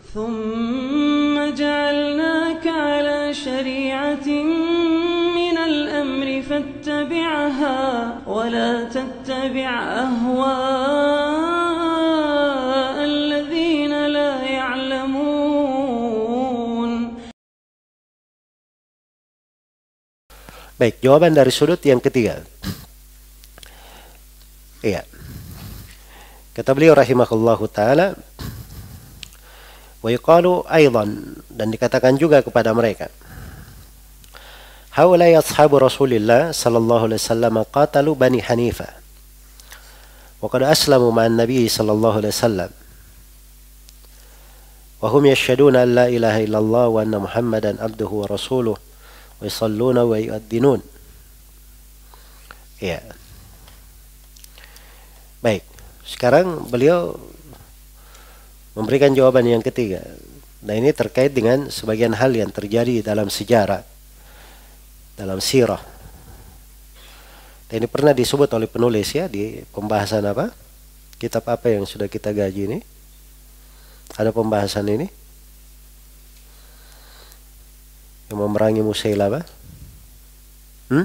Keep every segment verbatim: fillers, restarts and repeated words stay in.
ثم جعلناك على شريعة من الأمر فاتبعها ولا تتبع أهواء الذين لا يعلمون. Baik, jawaban dari sudut yang ketiga. Iya. Kata beliau rahimahullahu ta'ala, wa yuqalu aidan, dan dikatakan juga kepada mereka, haulai ashabu Rasulillah sallallahu alaihi wasallam qatalu Bani Hanifah wa qad aslamu ma'an Nabi sallallahu alaihi wasallam wa hum yashhaduna an la ilaha illallah wa anna Muhammadan abduhu wa rasuluhu wa yusalluna wa yu'addinun. Ya. Baik, sekarang beliau memberikan jawaban yang ketiga. Nah, ini terkait dengan sebagian hal yang terjadi dalam sejarah, dalam sirah. Dan ini pernah disebut oleh penulis ya di pembahasan apa? Kitab apa yang sudah kita gaji ini? Ada pembahasan ini? Yang memerangi Musailamah? Hmm?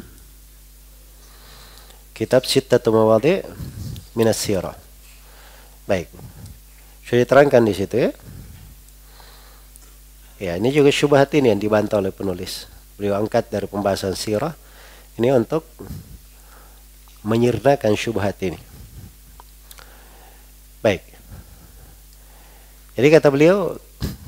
Kitab Sittatu Mawadhi' Minas Sirah. Baik. Sudah diterangkan di situ ya. Ya, ini juga syubhat ini yang dibantah oleh penulis. Beliau angkat dari pembahasan sirah ini untuk menyirnakan syubhat ini. Baik. Jadi kata beliau,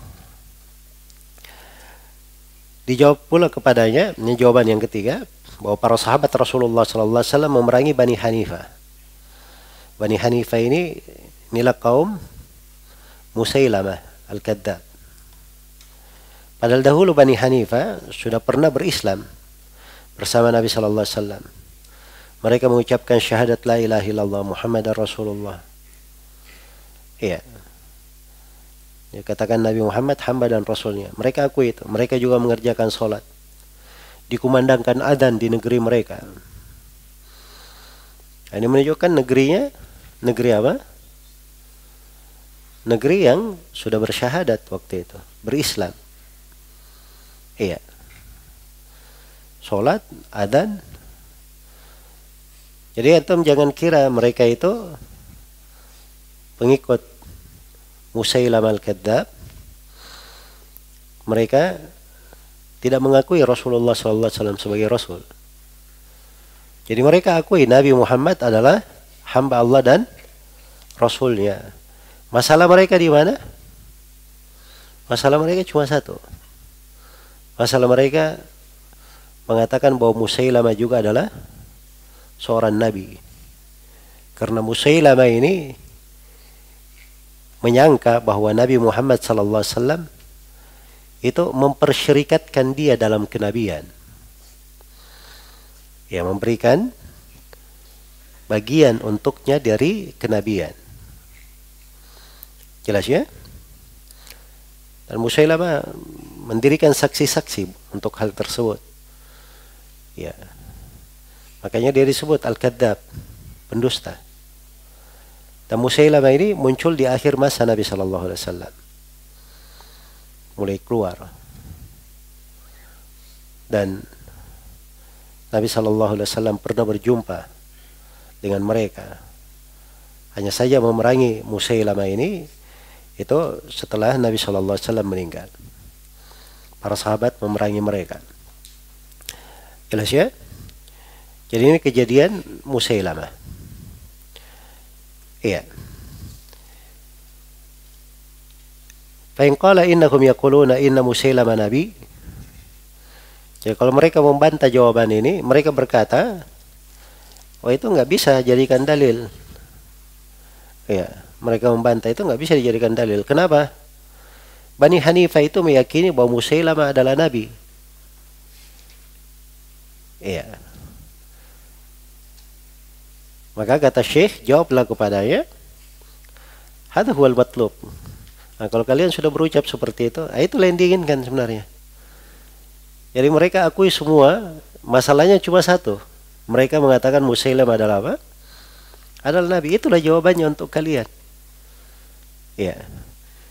dijawab pula kepadanya, ini jawaban yang ketiga, bahwa para sahabat Rasulullah sallallahu alaihi wasallam memerangi Bani Hanifah. Bani Hanifah ini inilah kaum Musailamah Al-Kadzdzab. Padahal dahulu Bani Hanifah sudah pernah berislam bersama Nabi sallallahu alaihi wasallam. Mereka mengucapkan syahadat la ilaha illallah Muhammadar Rasulullah. Iya. Ya, katakan Nabi Muhammad hamba dan rasulnya. Mereka akui itu. Mereka juga mengerjakan sholat. Dikumandangkan adzan di negeri mereka. Ini menunjukkan negerinya negeri apa? Negeri yang sudah bersyahadat waktu itu, berislam. Iya. Sholat, adzan. Jadi antum jangan kira mereka itu pengikut Musailamah Al-Kadzdzab. Mereka tidak mengakui Rasulullah sallallahu alaihi wasallam sebagai Rasul. Jadi mereka akui Nabi Muhammad adalah hamba Allah dan Rasulnya. Masalah mereka di mana? Masalah mereka cuma satu. Masalah mereka mengatakan bahwa Musailamah juga adalah seorang Nabi. Karena Musailamah ini menyangka bahwa Nabi Muhammad sallallahu alaihi wasallam itu mempersyirikatkan dia dalam kenabian. Ya, memberikan bagian untuknya dari kenabian. Jelas ya? Dan Musailamah mendirikan saksi-saksi untuk hal tersebut. Ya. Makanya dia disebut Al-Kadzdzab, pendusta. Dan Musailamah ini muncul di akhir masa Nabi sallallahu alaihi wasallam. Mulai keluar. Dan Nabi sallallahu alaihi wasallam pernah berjumpa dengan mereka. Hanya saja memerangi Musailamah ini itu setelah Nabi sallallahu alaihi wasallam meninggal. Para sahabat memerangi mereka. Jelas ya? Jadi ini kejadian Musailamah. Iya. Fa in qala innahum yaquluna inna Musailamah nabi. Jadi kalau mereka membantah jawaban ini, mereka berkata, oh itu nggak bisa jadikan dalil. Ya, mereka membantah itu nggak bisa dijadikan dalil. Kenapa? Bani Hanifah itu meyakini bahwa Musailamah adalah nabi. Iya. Maka kata Syekh, jawablah kepadanya, hadza huwal matlub. Nah, kalau kalian sudah berucap seperti itu, nah itulah yang diinginkan sebenarnya. Jadi mereka akui semua, masalahnya cuma satu. Mereka mengatakan Musailamah adalah apa? Adalah nabi. Itulah jawabannya untuk kalian. Ya.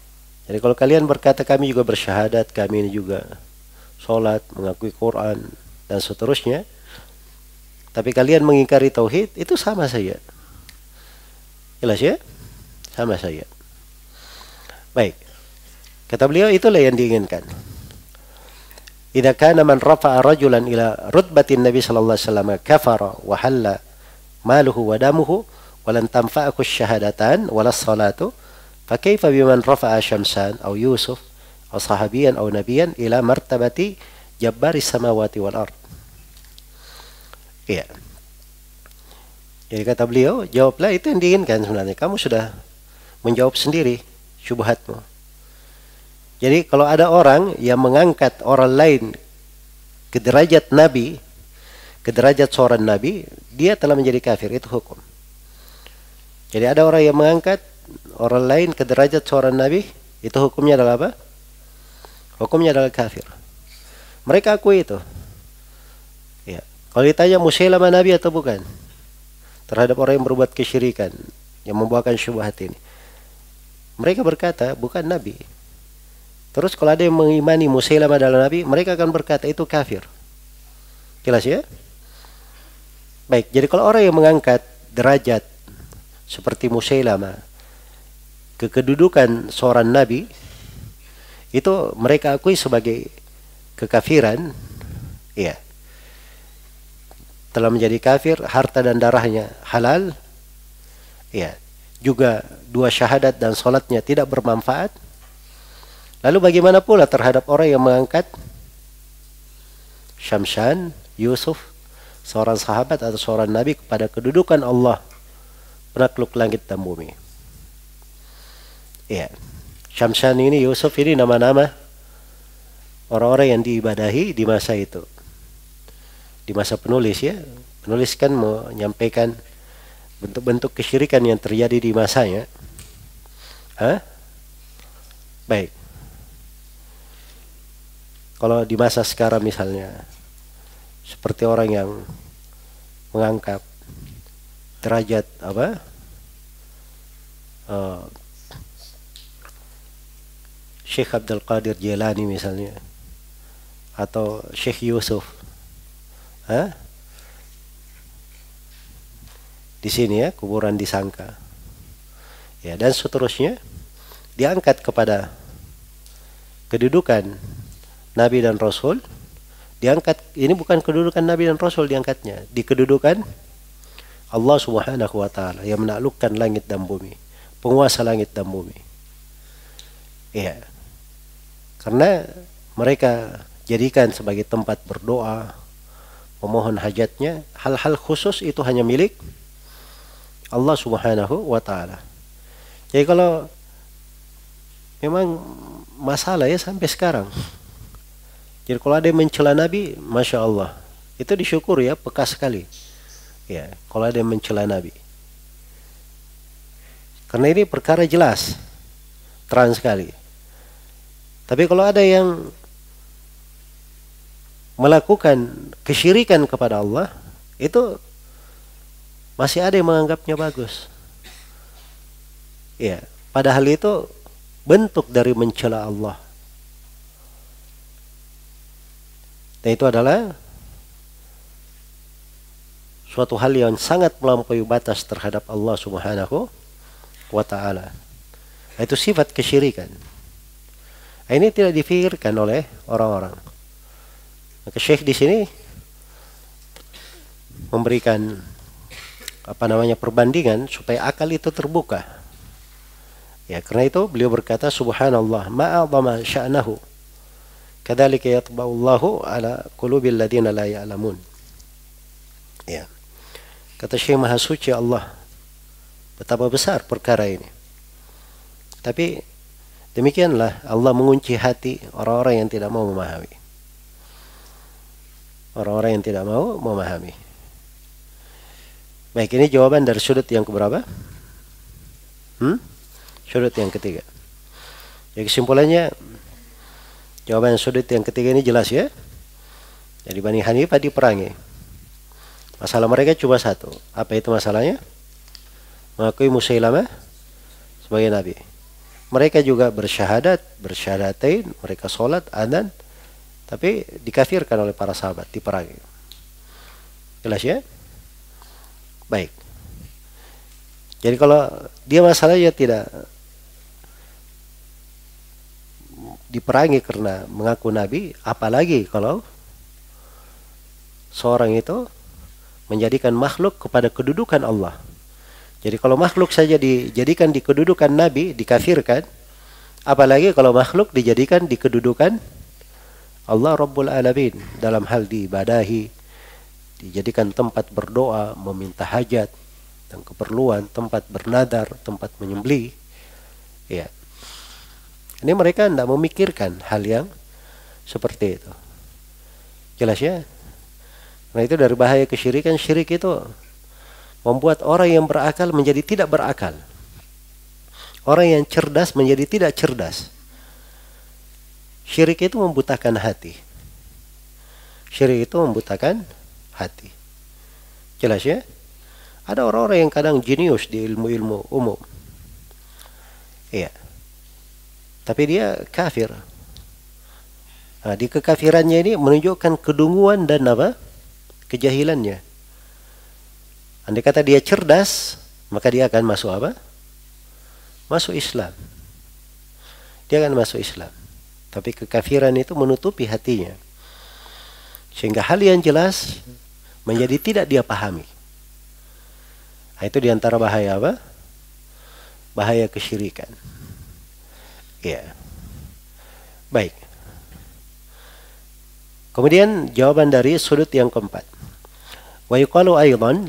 Jadi kalau kalian berkata kami juga bersyahadat, kami ini juga sholat, mengakui Quran, dan seterusnya, tapi kalian mengingkari tauhid, itu sama saja. Jelas ya? Sama saja. Baik. Kata beliau, itulah yang diinginkan. Idza kana man rafa'a rajulan ila rutbatin Nabi sallallahu alaihi wasallam kafara wa halla maluhu wa damuhu wa lan tanfa'ahu syahadatan wala salatu fakaifa biman rafa'a Syamsan aw Yusuf aw sahabiyan aw nabiyan ila martabati jabbari samawati wal ard. Iya. Jadi kata beliau, jawablah itu yang diinginkan sebenarnya. Kamu sudah menjawab sendiri syubhatmu. Jadi kalau ada orang yang mengangkat orang lain ke derajat Nabi, ke derajat seorang Nabi, dia telah menjadi kafir, itu hukum. Jadi ada orang yang mengangkat orang lain ke derajat seorang Nabi, itu hukumnya adalah apa? Hukumnya adalah kafir. Mereka akui itu. Ya. Kalau ditanya Musailamah Nabi atau bukan, terhadap orang yang berbuat kesyirikan, yang membawakan syubhat ini, mereka berkata bukan Nabi. Terus kalau ada yang mengimani Musailamah adalah Nabi, mereka akan berkata itu kafir. Jelas ya? Baik, jadi kalau orang yang mengangkat derajat seperti Musailamah ke kedudukan seorang Nabi, itu mereka akui sebagai kekafiran, ya. Telah menjadi kafir, harta dan darahnya halal, ya. Juga dua syahadat dan sholatnya tidak bermanfaat. Lalu bagaimana pula terhadap orang yang mengangkat Syamsan, Yusuf, seorang sahabat atau seorang nabi kepada kedudukan Allah, penakluk langit dan bumi. Ya, Syamsan ini, Yusuf ini nama-nama orang-orang yang diibadahi di masa itu. Di masa penulis ya, penulis kan menyampaikan bentuk-bentuk kesyirikan yang terjadi di masanya. Hah? Baik. Kalau di masa sekarang misalnya, seperti orang yang mengangkat derajat apa? Uh, Syekh Abdul Qadir Jilani misalnya, atau Syekh Yusuf, Hah? Di sini ya, kuburan disangka, ya, dan seterusnya, diangkat kepada kedudukan Nabi dan Rasul, diangkat, ini bukan kedudukan Nabi dan Rasul diangkatnya, di kedudukan Allah Subhanahu wa Ta'ala yang menaklukkan langit dan bumi, penguasa langit dan bumi. Iya. Karena mereka jadikan sebagai tempat berdoa, memohon hajatnya, hal-hal khusus itu hanya milik Allah Subhanahu wa Ta'ala. Jadi kalau memang masalah ya sampai sekarang. Jadi kalau ada yang mencela Nabi, Masya Allah, itu disyukur ya, peka sekali. Ya, kalau ada yang mencela Nabi. Karena ini perkara jelas, terang sekali. Tapi kalau ada yang melakukan kesyirikan kepada Allah, itu masih ada yang menganggapnya bagus. Ya, padahal itu bentuk dari mencela Allah. Dan itu adalah suatu hal yang sangat melampaui batas terhadap Allah Subhanahu wa Ta'ala. Itu sifat kesyirikan. Ini tidak dipikirkan oleh orang-orang. Maka Syekh di sini memberikan apa namanya perbandingan supaya akal itu terbuka. Ya, karena itu beliau berkata subhanallah ma'azama sya'nahu kadzalika yatba'ullahu ala qulubil ladzina la ya'lamun. Ya. Kata Syekh Maha Suci Allah, betapa besar perkara ini. Tapi demikianlah Allah mengunci hati orang-orang yang tidak mau memahami. Orang-orang yang tidak mau memahami. Baik, ini jawaban dari sudut yang keberapa? Hmm? Sudut yang ketiga. Jadi kesimpulannya, jawaban sudut yang ketiga ini jelas ya. Jadi Bani Hanifah diperangi. Masalah mereka cuma satu. Apa itu masalahnya? Mengakui Musailamah sebagai nabi. Mereka juga bersyahadat, bersyahadatain, mereka sholat, adzan, tapi dikafirkan oleh para sahabat, diperangi. Jelas ya? Baik. Jadi kalau dia masalahnya tidak diperangi karena mengaku nabi, apalagi kalau seorang itu menjadikan makhluk kepada kedudukan Allah. Jadi kalau makhluk saja dijadikan di kedudukan nabi, dikafirkan, apalagi kalau makhluk dijadikan di kedudukan Allah Rabbul Alamin dalam hal diibadahi, dijadikan tempat berdoa, meminta hajat dan keperluan, tempat bernadar, tempat menyembelih. Ya. Ini mereka tidak memikirkan hal yang seperti itu. Jelas ya? Nah itu dari bahaya kesyirikan. Syirik itu membuat orang yang berakal menjadi tidak berakal. Orang yang cerdas menjadi tidak cerdas. Syirik itu membutakan hati. Syirik itu membutakan hati. Jelas ya? Ada orang-orang yang kadang jenius di ilmu-ilmu umum. Iya. Tapi dia kafir. Nah, di kekafirannya ini menunjukkan kedunguan dan apa? Kejahilannya. Andai kata dia cerdas, maka dia akan masuk apa? Masuk Islam. Dia akan masuk Islam. Tapi kekafiran itu menutupi hatinya. Sehingga hal yang jelas menjadi tidak dia pahami. Nah, itu diantara bahaya apa? Bahaya kesyirikan. Ya. Baik. Kemudian jawaban dari sudut yang keempat. Wa yuqalu aidan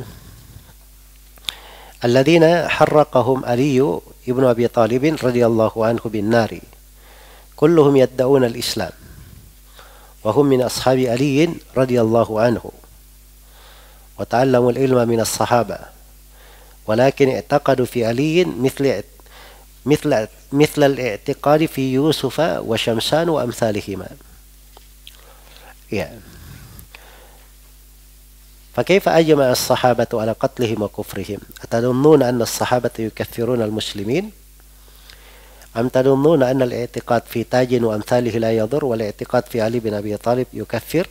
alladzina harraqahum Ali ibn Abi Talib radhiyallahu anhu bin nari kulluhum yad'un al-Islam wa hum min ashabi Ali radhiyallahu anhu wa ta'allamu al-ilma min as-sahaba walakin i'taqadu fi Ali mithla mithla mithla al-i'tiqad fi Yusuf wa Shamsan wa amsalihima. Ya. فكيف أجمع الصحابة على قتلهم وكفرهم أتظنون أن الصحابة يكفرون المسلمين أم تظنون أن الاعتقاد في تاج وأمثاله لا يضر والاعتقاد في علي بن أبي طالب يكفر.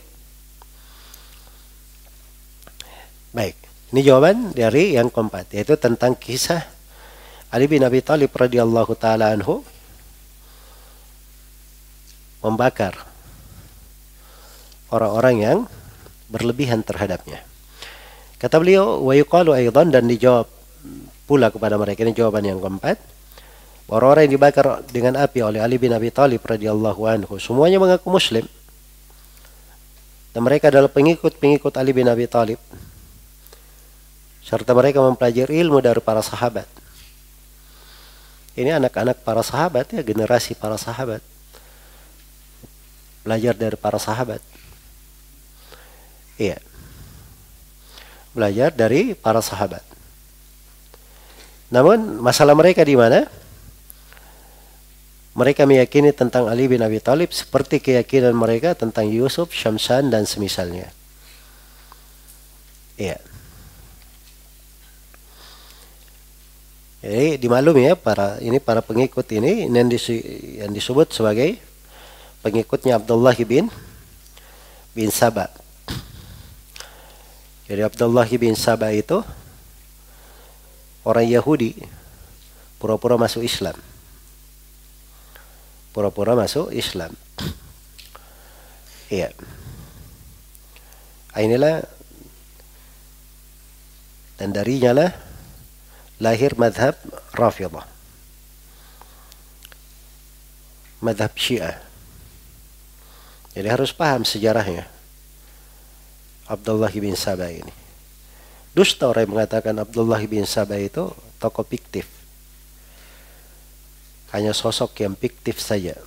Baik, ini jawaban dari yang keempat, yaitu tentang kisah Ali bin Abi Talib radhiyallahu taala anhu membakar orang-orang yang berlebihan terhadapnya. Kata beliau, wa yuqalu aidan, dan dijawab pula kepada mereka, ini jawaban yang keempat, orang-orang yang dibakar dengan api oleh Ali bin Abi Talib radhiyallahu anhu semuanya mengaku muslim dan mereka adalah pengikut-pengikut Ali bin Abi Talib serta mereka mempelajari ilmu dari para sahabat. Ini anak-anak para sahabat ya, generasi para sahabat, belajar dari para sahabat. Iya. Belajar dari para sahabat. Namun masalah mereka di mana? Mereka meyakini tentang Ali bin Abi Talib seperti keyakinan mereka tentang Yusuf, Syamsan dan semisalnya. Iya. Jadi dimaklumi ya, para ini para pengikut ini yang, yang disebut sebagai pengikutnya Abdullah bin bin Saba. Jadi Abdullah bin Saba itu orang Yahudi, pura-pura masuk Islam. Pura-pura masuk Islam. Iya. Inilah dan darinya lah lahir madhab Rafidah, madhab Syiah. Jadi harus paham sejarahnya Abdullah bin Saba ini. Dusta orang yang mengatakan Abdullah bin Saba itu tokoh fiktif. Hanya sosok yang fiktif saja.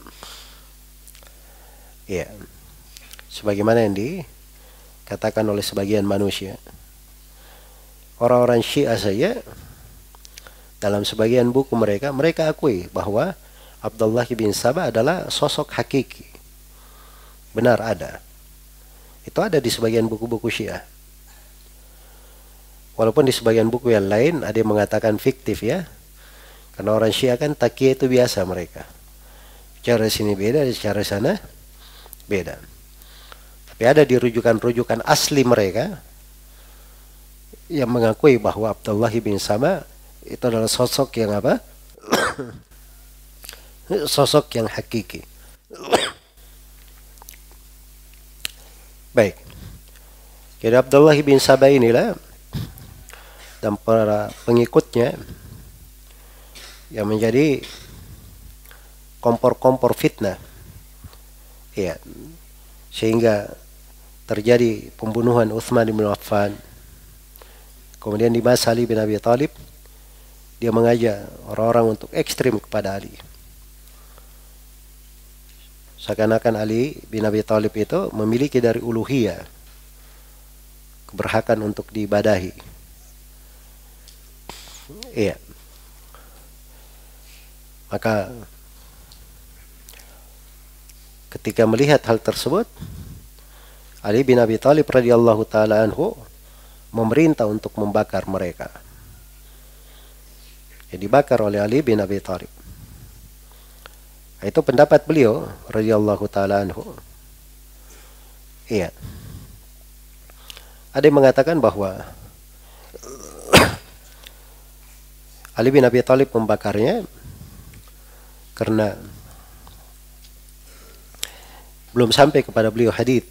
Ya. Sebagaimana yang dikatakan oleh sebagian manusia. Orang-orang Syiah saja dalam sebagian buku mereka, mereka akui bahwa Abdullah bin Saba adalah sosok hakiki. Benar ada. Itu ada di sebagian buku-buku Syiah. Walaupun di sebagian buku yang lain ada yang mengatakan fiktif ya. Karena orang Syiah kan taqiyah itu biasa mereka. Cara sini beda, cara sana beda. Tapi ada di rujukan-rujukan asli mereka yang mengakui bahwa Abdullah bin Saba itu adalah sosok yang apa? Sosok yang hakiki. Baik. Jadi Abdullah bin Saba inilah dan para pengikutnya yang menjadi kompor-kompor fitnah. Ya. Sehingga terjadi pembunuhan Utsman bin Affan. Kemudian di masa Ali bin Abi Thalib, dia mengajak orang-orang untuk ekstrim kepada Ali. Seakan-akan Ali bin Abi Thalib itu memiliki dari uluhiyah, keberhakan untuk diibadahi. Iya. Maka ketika melihat hal tersebut, Ali bin Abi Thalib radhiyallahu taala anhu memerintah untuk membakar mereka. Jadi dibakar oleh Ali bin Abi Thalib. Itu pendapat beliau radhiyallahu taala anhu. Iya. Ada yang mengatakan bahwa Ali bin Abi Thalib membakarnya karena belum sampai kepada beliau hadits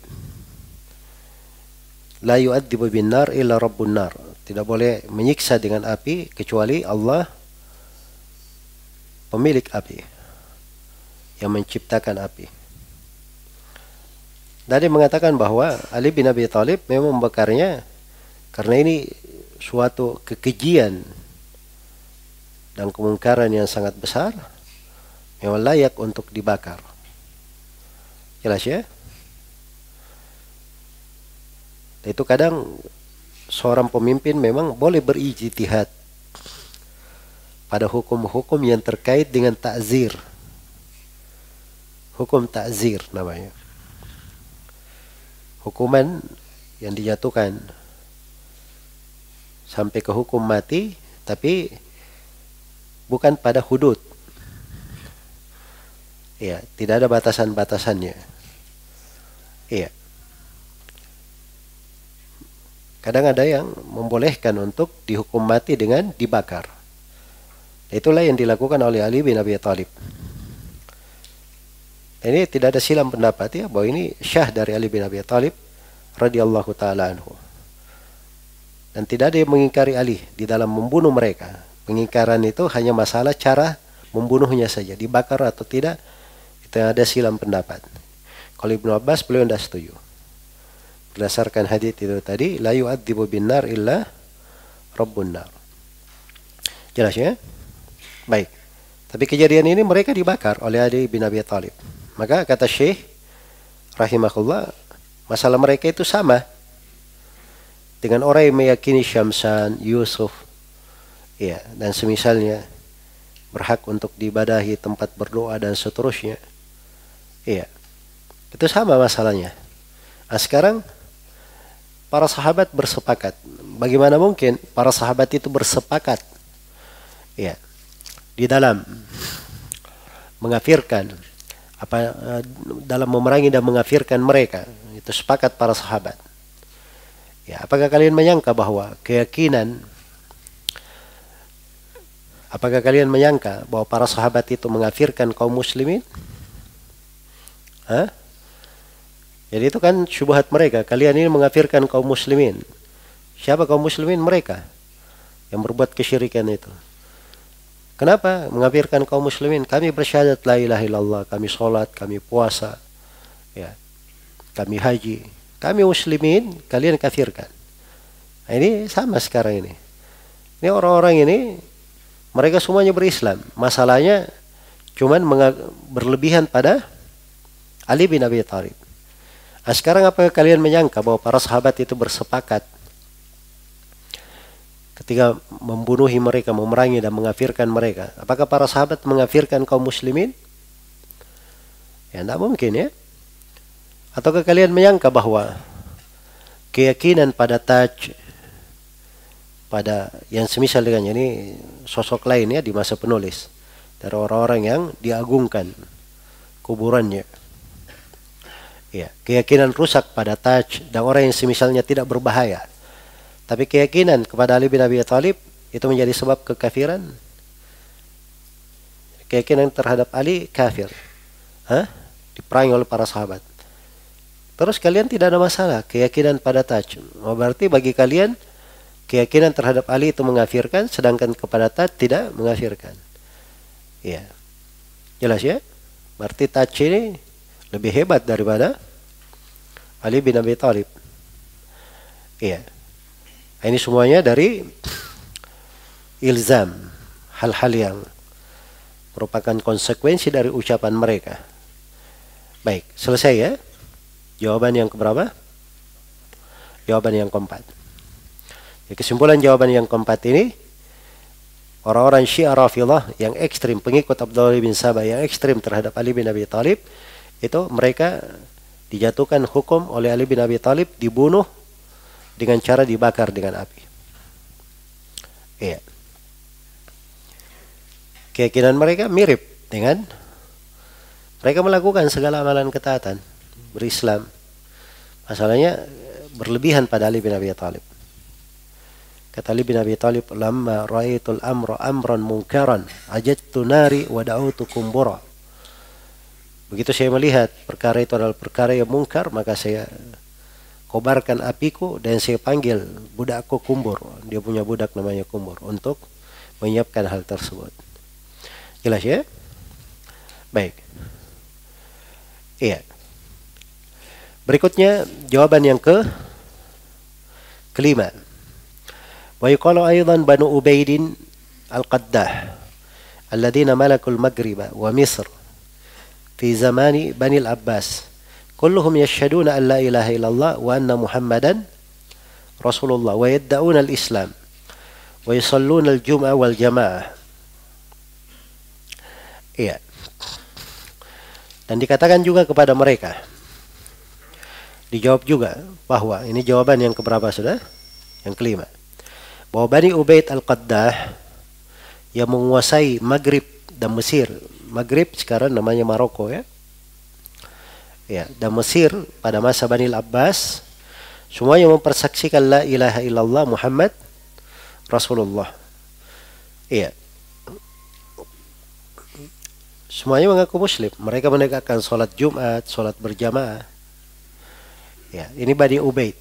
la yu'adzibu bin nar illa rabbun nar, tidak boleh menyiksa dengan api kecuali Allah pemilik api yang menciptakan api. Dan dia mengatakan bahwa Ali bin Abi Thalib memang membakarnya karena ini suatu kekejian dan kemungkaran yang sangat besar, memang layak untuk dibakar. Jelas ya? Itu kadang seorang pemimpin memang boleh berijtihad pada hukum-hukum yang terkait dengan ta'zir. Hukum ta'zir namanya. Hukuman yang dijatuhkan sampai ke hukum mati, tapi bukan pada hudud. Ya, tidak ada batasan-batasannya. Iya. Kadang ada yang membolehkan untuk dihukum mati dengan dibakar. Itulah yang dilakukan oleh Ali bin Abi Thalib. Ini tidak ada silam pendapat ya bahwa ini syah dari Ali bin Abi Thalib radhiyallahu taala anhu. Dan tidak ada yang mengingkari Ali di dalam membunuh mereka. Pengingkaran itu hanya masalah cara membunuhnya saja, dibakar atau tidak, itu ada silam pendapat. Kalau Ibnu Abbas beliau tidak setuju. Berdasarkan hadits itu tadi, la yu'adzibu bin nar illa rabbun nar. Jelas ya? Baik. Tapi kejadian ini mereka dibakar oleh Ali bin Abi Thalib. Maka kata Syekh rahimahullah, masalah mereka itu sama dengan orang yang meyakini Syamsan, Yusuf, ya, dan semisalnya berhak untuk diibadahi, tempat berdoa dan seterusnya. Iya. Itu sama masalahnya. Nah, sekarang para sahabat bersepakat. Bagaimana mungkin para sahabat itu bersepakat? Ya, di dalam mengafirkan apa dalam memerangi dan mengafirkan mereka, itu sepakat para sahabat. Ya, apakah kalian menyangka bahwa keyakinan apakah kalian menyangka bahwa para sahabat itu mengafirkan kaum muslimin? Hah? Jadi itu kan syubhat mereka. Kalian ini mengafirkan kaum muslimin. Siapa kaum muslimin? Mereka yang berbuat kesyirikan itu. Kenapa mengafirkan kaum muslimin? Kami bersyahadat la ilaha illallah, kami sholat, kami puasa, ya, kami haji. Kami muslimin, kalian kafirkan. Nah, ini sama sekarang ini. Ini orang-orang ini, mereka semuanya berislam. Masalahnya cuman berlebihan pada Ali bin Abi Thalib. Nah, sekarang apakah kalian menyangka bahwa para sahabat itu bersepakat ketika membunuhi mereka, memerangi dan mengafirkan mereka? Apakah para sahabat mengafirkan kaum muslimin? Ya, tidak mungkin ya. Ataukah kalian menyangka bahwa keyakinan pada taj, pada yang semisal dengan ini sosok lain ya di masa penulis dari orang-orang yang diagungkan kuburannya. Ya, keyakinan rusak pada Taj dan orang yang semisalnya tidak berbahaya. Tapi keyakinan kepada Ali bin Abi Thalib itu menjadi sebab kekafiran. Keyakinan terhadap Ali kafir. Hah? Diperangi oleh para sahabat. Terus kalian tidak ada masalah keyakinan pada Taj. Oh, berarti bagi kalian keyakinan terhadap Ali itu mengafirkan, sedangkan kepada Taj tidak mengafirkan. Ya. Jelas ya? Berarti Taj ini lebih hebat daripada Ali bin Abi Thalib. Iya. Ini semuanya dari ilzam, hal-hal yang merupakan konsekuensi dari ucapan mereka. Baik, selesai ya. Jawaban yang keberapa? Jawaban yang keempat. Ya, kesimpulan jawaban yang keempat ini, orang-orang Syiah Rafidhah yang ekstrim, pengikut Abdullah bin Sabah yang ekstrim terhadap Ali bin Abi Thalib, itu mereka dijatuhkan hukum oleh Ali bin Abi Thalib, dibunuh dengan cara dibakar dengan api. Iya. Keyakinan mereka mirip dengan mereka melakukan segala amalan ketaatan berislam. Masalahnya berlebihan pada Ali bin Abi Thalib. Kata Ali bin Abi Thalib, "Lamma ra'aitul amra amran munkaran, ajadtu nari wa da'utu kumbura." Begitu saya melihat perkara itu adalah perkara yang mungkar, maka saya kobarkan apiku dan saya panggil budakku Kumbur. Dia punya budak namanya Kumbur untuk menyiapkan hal tersebut. Jelas ya? Baik. Iya. Berikutnya jawaban yang ke kelima. Wa yuqalu aidan Banu Ubaidin al-Qaddah alladziina malakul Maghriba wa Misr في زمان بني العباس كلهم يشهدون أن لا إله إلا الله وأن محمدا رسول الله ويدعون الإسلام ويصلون الجمعة والجماعة. Iya. Dan dikatakan juga kepada mereka, dijawab juga bahwa ini jawaban yang keberapa sudah? Yang kelima. Bahwa Bani Ubaid al-Qaddah yang menguasai Maghrib dan Mesir. Maghrib sekarang namanya Maroko ya. Ya, dan Mesir pada masa Bani Abbas semuanya mempersaksikan la ilaha illallah Muhammad Rasulullah. Iya. Semuanya mengaku muslim. Mereka menegakkan sholat Jumat, sholat berjamaah. Ya, ini Bani Ubaid.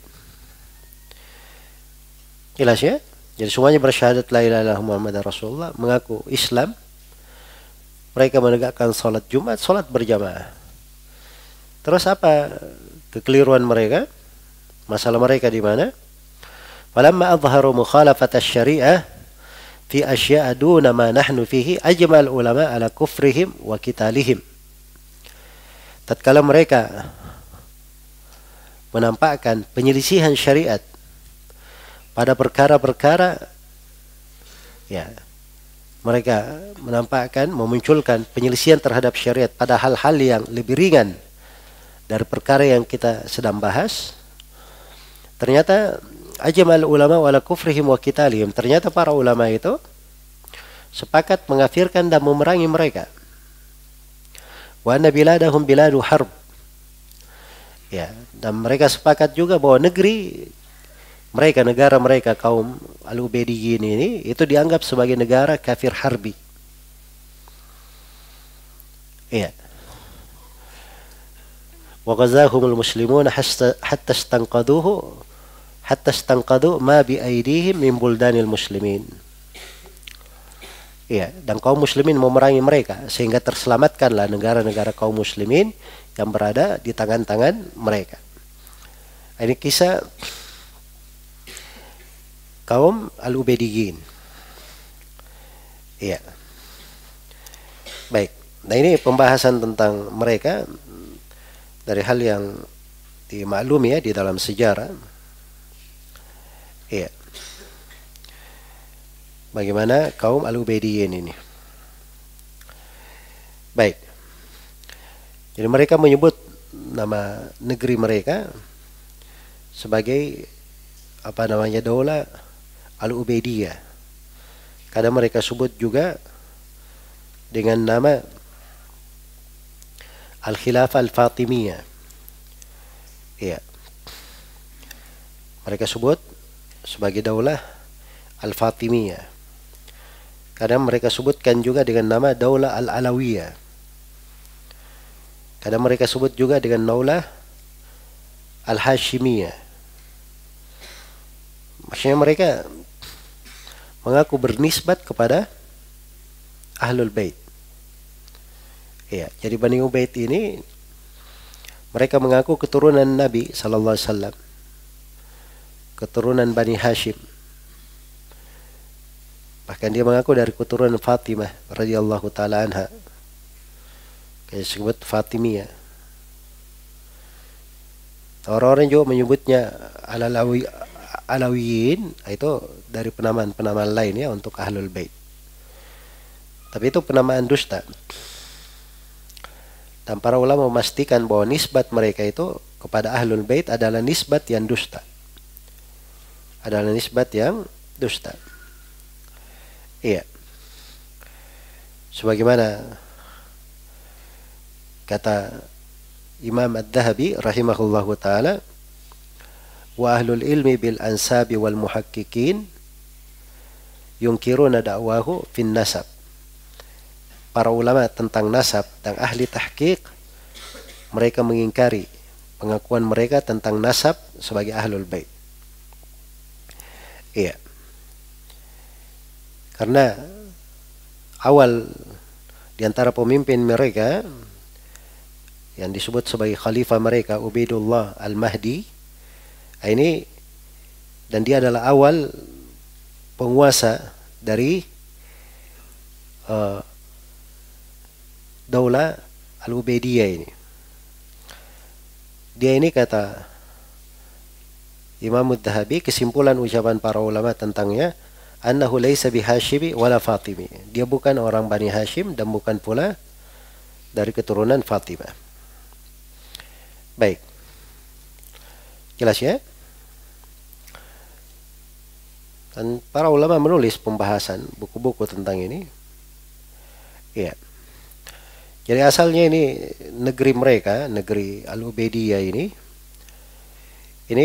Jelas ya? Jadi semuanya bersyahadat la ilaha illallah Muhammad Rasulullah, mengaku Islam. Mereka menegakkan sholat Jumat, sholat berjamaah. Terus apa kekeliruan mereka? Masalah mereka di mana? Falamma adharu mukhalafat asy-syari'ah fi asya'a duna ma nahnu fihi ajmal ulama ala kufrihim wa qitalihim. Tatkala mereka menampakkan penyelisihan syariat pada perkara-perkara, ya, mereka menampakkan, memunculkan penyelisihan terhadap syariat pada hal-hal yang lebih ringan dari perkara yang kita sedang bahas. Ternyata ajmal ulama wala kufrihim wa qitalihim. Ternyata para ulama itu sepakat mengafirkan dan memerangi mereka. Wa anna biladahum biladu harb. Ya, dan mereka sepakat juga bahwa negeri mereka, negara mereka kaum Al-Ubaidiyyin ini itu dianggap sebagai negara kafir harbi. Iya. Wa ghazahumul muslimun hatta istanqaduhu hatta istanqadu ma bi aydihim min buldanil muslimin. Iya, dan kaum muslimin memerangi mereka sehingga terselamatkanlah negara-negara kaum muslimin yang berada di tangan-tangan mereka. Ini kisah kaum Al-Ubaidiyyin. Iya. Baik. Nah, ini pembahasan tentang mereka dari hal yang dimaklumi ya di dalam sejarah. Iya. Bagaimana kaum Al-Ubaidiyyin ini. Baik. Jadi mereka menyebut nama negeri mereka sebagai apa namanya, daulah Al-Ubaidiyah. Kadang mereka sebut juga dengan nama Al-Khilafah Al-Fatimiyah. Iya. Mereka sebut sebagai daulah Al-Fatimiyah. Kadang mereka sebutkan juga dengan nama Daulah Al-Alawiyah. Kadang mereka sebut juga dengan Daulah Al-Hashimiyah. Maksudnya mereka mengaku bernisbat kepada Ahlul Bait. Ya, jadi Bani Ubaid ini mereka mengaku keturunan Nabi sallallahu alaihi wasallam. Keturunan Bani Hashim. Bahkan dia mengaku dari keturunan Fatimah radhiyallahu taala anha. Kayak disebut Fatimiyah. Orang-orang juga menyebutnya Al-Alawi, Alawiyin, itu dari penamaan-penamaan lain ya untuk Ahlul Bait. Tapi itu penamaan dusta. Dan para ulama memastikan bahwa nisbat mereka itu kepada Ahlul Bait adalah nisbat yang dusta. Adalah nisbat yang dusta. Iya. Sebagaimana kata Imam Ad-Dhahabi rahimahullahu taala, wa ahlul ilmi bil ansabi wal muhaqqiqin yunkiruna da'wahu fin nasab. Para ulama tentang nasab dan ahli tahqiq mereka mengingkari pengakuan mereka tentang nasab sebagai Ahlul Bait. Iya. Karena awal di antara pemimpin mereka yang disebut sebagai khalifah mereka Ubaidullah Al-Mahdi ini, dan dia adalah awal penguasa dari uh, Daulah Al-Ubaidiyah ini. Dia ini kata Imam Ad-Dhahabi, kesimpulan ucapan para ulama tentangnya, annahu laysa bihashimi wala Fatimi. Dia bukan orang Bani Hashim dan bukan pula dari keturunan Fatimah. Baik. Jelas ya? Dan para ulama menulis pembahasan buku-buku tentang ini. Iya. Jadi asalnya ini negeri mereka, negeri Al-Ubaidiyah ini, ini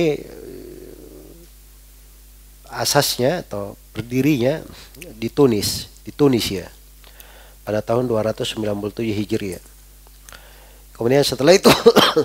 asasnya atau berdirinya di Tunis, di Tunisia pada tahun dua ratus sembilan puluh tujuh Hijriah. Kemudian setelah itu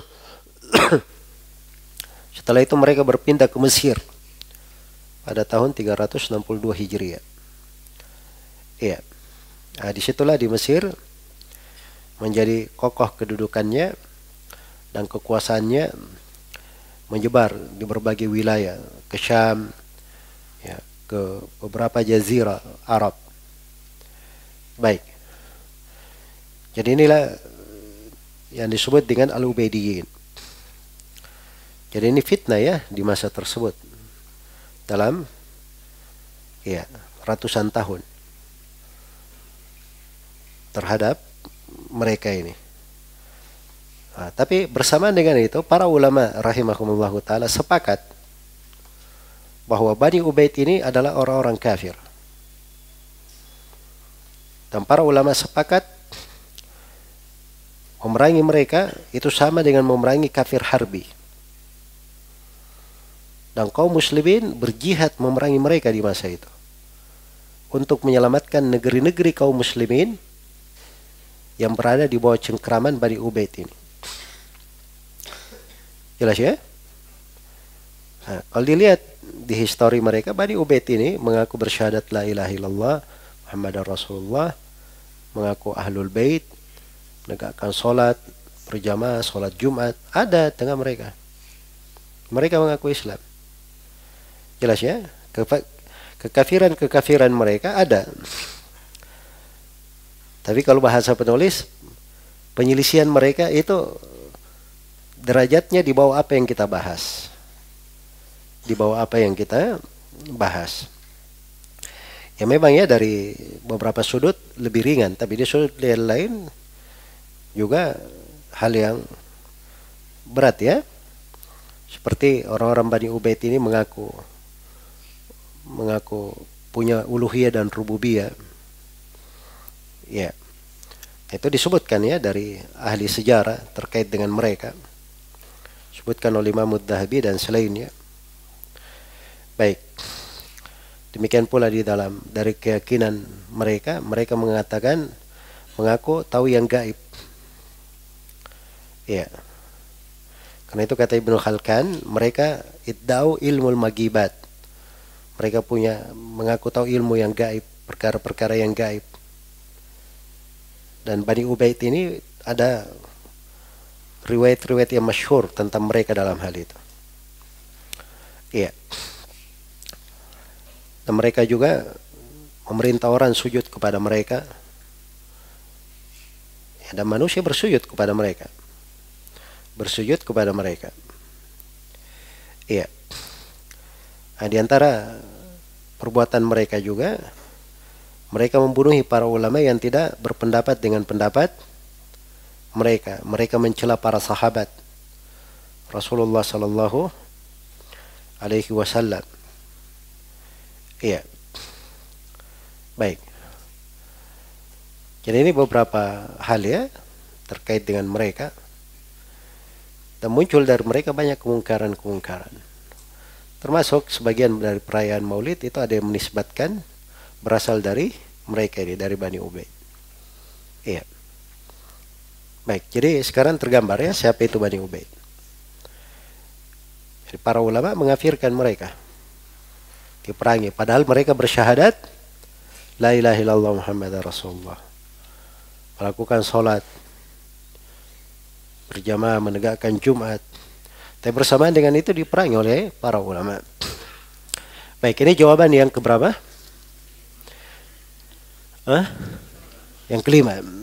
setelah itu mereka berpindah ke Mesir pada tahun tiga ratus enam puluh dua Hijriah. Iya. Nah, disitulah di Mesir menjadi kokoh kedudukannya dan kekuasaannya menyebar di berbagai wilayah, ke Syam, ya, ke beberapa jazirah Arab. Baik. Jadi inilah yang disebut dengan Al-Ubaidiyin. Jadi ini fitnah ya di masa tersebut. Dalam ya ratusan tahun terhadap mereka ini. Nah, tapi bersamaan dengan itu para ulama rahimahumullah taala sepakat bahwa Bani Ubaid ini adalah orang-orang kafir. Dan para ulama sepakat memerangi mereka itu sama dengan memerangi kafir harbi. Dan kaum muslimin berjihad memerangi mereka di masa itu untuk menyelamatkan negeri-negeri kaum muslimin yang berada di bawah cengkraman Bani Ubaid ini. Jelas ya? Nah, kalau dilihat di histori mereka, Bani Ubaid ini mengaku bersyahadat la ilaha illallah Muhammadar Rasulullah, mengaku Ahlul Bait, menegakkan sholat berjamaah, sholat Jumat, ada tengah mereka. Mereka mengaku Islam. Jelas ya? Kekafiran-kekafiran mereka ada. Tapi kalau bahasa penulis, penyelisihan mereka itu derajatnya di bawah apa yang kita bahas. Di bawah apa yang kita bahas. Ya memang ya dari beberapa sudut lebih ringan, tapi di sudut yang lain juga hal yang berat ya. Seperti orang-orang Bani Ubaid ini mengaku mengaku punya uluhiyah dan rububiyah. Ya, itu disebutkan ya dari ahli sejarah terkait dengan mereka. Disebutkan oleh Imam Adz-Dzahabi dan selainnya. Baik. Demikian pula di dalam dari keyakinan mereka, mereka mengatakan mengaku tahu yang gaib. Ya. Karena itu kata Ibnu Khalkan, mereka idda'u ilmul magibat. Mereka punya mengaku tahu ilmu yang gaib, perkara-perkara yang gaib. Dan Bani Ubaid ini ada riwayat-riwayat yang masyhur tentang mereka dalam hal itu. Iya. Dan mereka juga memerintah orang sujud kepada mereka. Ya, dan manusia bersujud kepada mereka. Bersujud kepada mereka. Iya. Nah, di antara perbuatan mereka juga, mereka membunuhi para ulama yang tidak berpendapat dengan pendapat mereka. Mereka mencela para sahabat Rasulullah sallallahu alaihi wasallam. Iya. Baik. Jadi ini beberapa hal ya terkait dengan mereka. Dan muncul dari mereka banyak kemungkaran-kemungkaran. Termasuk sebagian dari perayaan Maulid itu ada yang menisbatkan berasal dari mereka ini, dari Bani Ubaid. Iya. Baik, jadi sekarang tergambar ya siapa itu Bani Ubaid. Jadi para ulama mengafirkan mereka, diperangi, padahal mereka bersyahadat la ilaha illallah Muhammadar Rasulullah, melakukan sholat berjamaah, menegakkan Jumat, tapi bersamaan dengan itu diperangi oleh para ulama. Baik, ini jawaban yang keberapa? Hah? Yang kelima.